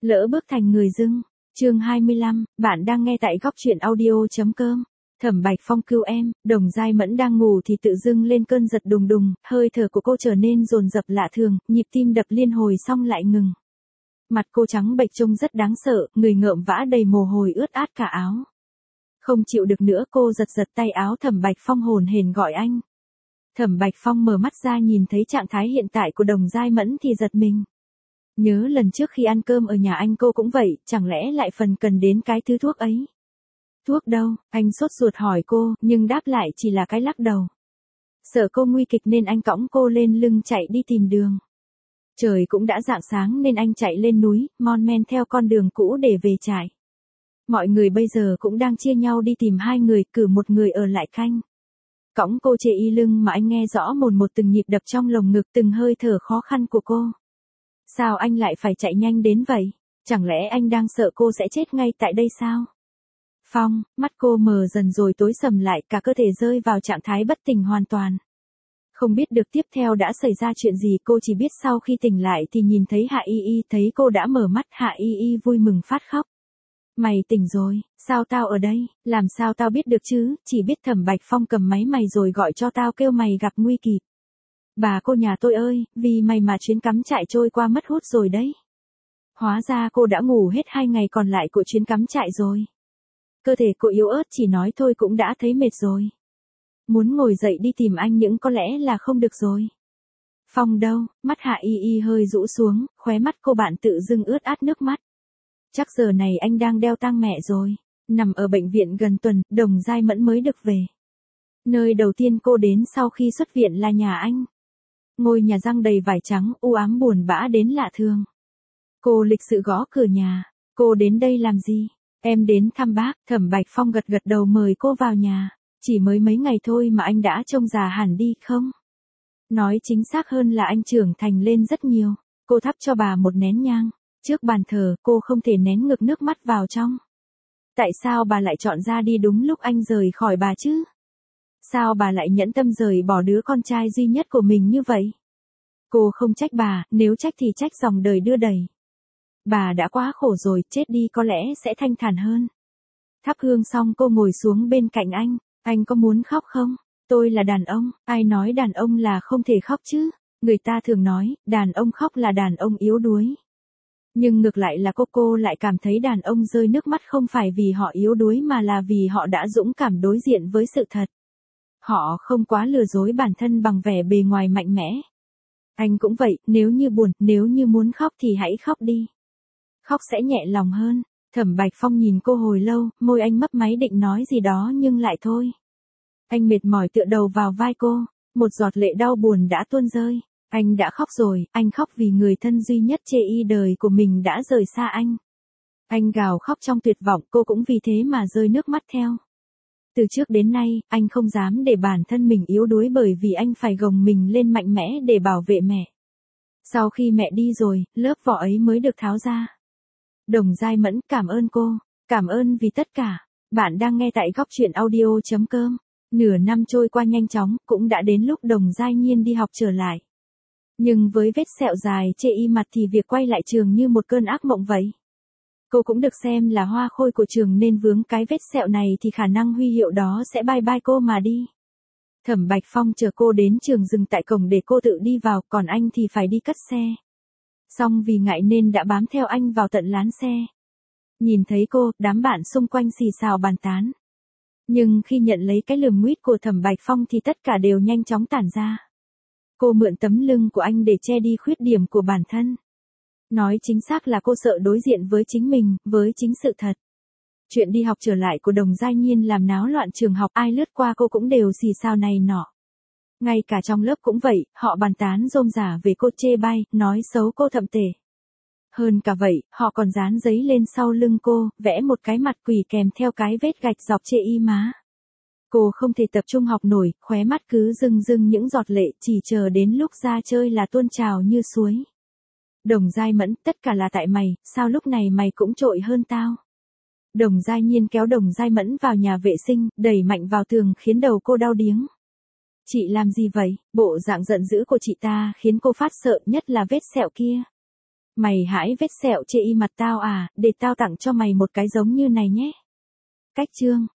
Lỡ bước thành người dưng. Chương 25, bạn đang nghe tại góc truyện audio.com. Thẩm Bạch Phong cứu em, Đồng Giai Mẫn đang ngủ thì tự dưng lên cơn giật đùng đùng, hơi thở của cô trở nên dồn dập lạ thường, nhịp tim đập liên hồi xong lại ngừng. Mặt cô trắng bệch trông rất đáng sợ, người ngợm vã đầy mồ hôi ướt át cả áo. Không chịu được nữa cô giật giật tay áo Thẩm Bạch Phong hồn hển gọi anh. Thẩm Bạch Phong mở mắt ra nhìn thấy trạng thái hiện tại của Đồng Giai Mẫn thì giật mình. Nhớ lần trước khi ăn cơm ở nhà anh cô cũng vậy, chẳng lẽ lại phần cần đến cái thứ thuốc ấy? Thuốc đâu? Anh sốt ruột hỏi cô, nhưng đáp lại chỉ là cái lắc đầu. Sợ cô nguy kịch nên anh cõng cô lên lưng chạy đi tìm đường. Trời cũng đã rạng sáng nên anh chạy lên núi, mon men theo con đường cũ để về trại. Mọi người bây giờ cũng đang chia nhau đi tìm hai người, cử một người ở lại canh. Cõng cô chê y lưng mà anh nghe rõ một từng nhịp đập trong lồng ngực, từng hơi thở khó khăn của cô. Sao anh lại phải chạy nhanh đến vậy? Chẳng lẽ anh đang sợ cô sẽ chết ngay tại đây sao? Phong, mắt cô mờ dần rồi tối sầm lại, cả cơ thể rơi vào trạng thái bất tỉnh hoàn toàn. Không biết được tiếp theo đã xảy ra chuyện gì, cô chỉ biết sau khi tỉnh lại thì nhìn thấy Hạ Y Y, thấy cô đã mở mắt, Hạ Y Y vui mừng phát khóc. Mày tỉnh rồi, sao tao ở đây, làm sao tao biết được chứ, chỉ biết Thẩm Bạch Phong cầm máy mày rồi gọi cho tao kêu mày gặp nguy kịp. Bà cô nhà tôi ơi, vì mày mà chuyến cắm trại trôi qua mất hút rồi đấy. Hóa ra cô đã ngủ hết 2 ngày còn lại của chuyến cắm trại rồi. Cơ thể cô yếu ớt chỉ nói thôi cũng đã thấy mệt rồi. Muốn ngồi dậy đi tìm anh nhưng có lẽ là không được rồi. Phong đâu, mắt Hạ Y Y hơi rũ xuống, khóe mắt cô bạn tự dưng ướt át nước mắt. Chắc giờ này anh đang đeo tang mẹ rồi. Nằm ở bệnh viện gần tuần, Đồng Giai Mẫn mới được về. Nơi đầu tiên cô đến sau khi xuất viện là nhà anh. Ngôi nhà răng đầy vải trắng, u ám buồn bã đến lạ thường. Cô lịch sự gõ cửa nhà. Cô đến đây làm gì? Em đến thăm bác. Thẩm Bạch Phong gật gật đầu mời cô vào nhà. Chỉ mới mấy ngày thôi mà anh đã trông già hẳn đi không? Nói chính xác hơn là anh trưởng thành lên rất nhiều. Cô thắp cho bà một nén nhang. Trước bàn thờ, cô không thể nén ngực nước mắt vào trong. Tại sao bà lại chọn ra đi đúng lúc anh rời khỏi bà chứ? Sao bà lại nhẫn tâm rời bỏ đứa con trai duy nhất của mình như vậy? Cô không trách bà, nếu trách thì trách dòng đời đưa đẩy. Bà đã quá khổ rồi, chết đi có lẽ sẽ thanh thản hơn. Thắp hương xong cô ngồi xuống bên cạnh anh có muốn khóc không? Tôi là đàn ông, ai nói đàn ông là không thể khóc chứ? Người ta thường nói, đàn ông khóc là đàn ông yếu đuối. Nhưng ngược lại là cô lại cảm thấy đàn ông rơi nước mắt không phải vì họ yếu đuối mà là vì họ đã dũng cảm đối diện với sự thật. Họ không quá lừa dối bản thân bằng vẻ bề ngoài mạnh mẽ. Anh cũng vậy, nếu như buồn, nếu như muốn khóc thì hãy khóc đi. Khóc sẽ nhẹ lòng hơn. Thẩm Bạch Phong nhìn cô hồi lâu, môi anh mấp máy định nói gì đó nhưng lại thôi. Anh mệt mỏi tựa đầu vào vai cô, một giọt lệ đau buồn đã tuôn rơi. Anh đã khóc rồi, anh khóc vì người thân duy nhất chê y đời của mình đã rời xa anh. Anh gào khóc trong tuyệt vọng, cô cũng vì thế mà rơi nước mắt theo. Từ trước đến nay, anh không dám để bản thân mình yếu đuối bởi vì anh phải gồng mình lên mạnh mẽ để bảo vệ mẹ. Sau khi mẹ đi rồi, lớp vỏ ấy mới được tháo ra. Đồng Giai Mẫn, cảm ơn cô, cảm ơn vì tất cả. Bạn đang nghe tại góc truyện audio.com. Nửa năm trôi qua nhanh chóng, cũng đã đến lúc Đồng Giai Nhiên đi học trở lại. Nhưng với vết sẹo dài chê y mặt thì việc quay lại trường như một cơn ác mộng vậy. Cô cũng được xem là hoa khôi của trường nên vướng cái vết sẹo này thì khả năng huy hiệu đó sẽ bye bye cô mà đi. Thẩm Bạch Phong chờ cô đến trường dừng tại cổng để cô tự đi vào, còn anh thì phải đi cất xe. Xong vì ngại nên đã bám theo anh vào tận lán xe. Nhìn thấy cô, đám bạn xung quanh xì xào bàn tán. Nhưng khi nhận lấy cái lườm nguýt của Thẩm Bạch Phong thì tất cả đều nhanh chóng tản ra. Cô mượn tấm lưng của anh để che đi khuyết điểm của bản thân. Nói chính xác là cô sợ đối diện với chính mình, với chính sự thật. Chuyện đi học trở lại của Đồng Giai Nhiên làm náo loạn trường học, ai lướt qua cô cũng đều xì xào này nọ. Ngay cả trong lớp cũng vậy, họ bàn tán rôm rả về cô, chê bai, nói xấu cô thậm tệ. Hơn cả vậy, họ còn dán giấy lên sau lưng cô, vẽ một cái mặt quỷ kèm theo cái vết gạch dọc chê y má. Cô không thể tập trung học nổi, khóe mắt cứ rưng rưng những giọt lệ, chỉ chờ đến lúc ra chơi là tuôn trào như suối. Đồng Giai Mẫn, tất cả là tại mày, sao lúc này mày cũng trội hơn tao. Đồng Giai Nhiên kéo Đồng Giai Mẫn vào nhà vệ sinh, đẩy mạnh vào tường khiến đầu cô đau điếng. Chị làm gì vậy? Bộ dạng giận dữ của chị ta khiến cô phát sợ, nhất là vết sẹo kia. Mày hãi vết sẹo chê y mặt tao à, để tao tặng cho mày một cái giống như này nhé. Cách chương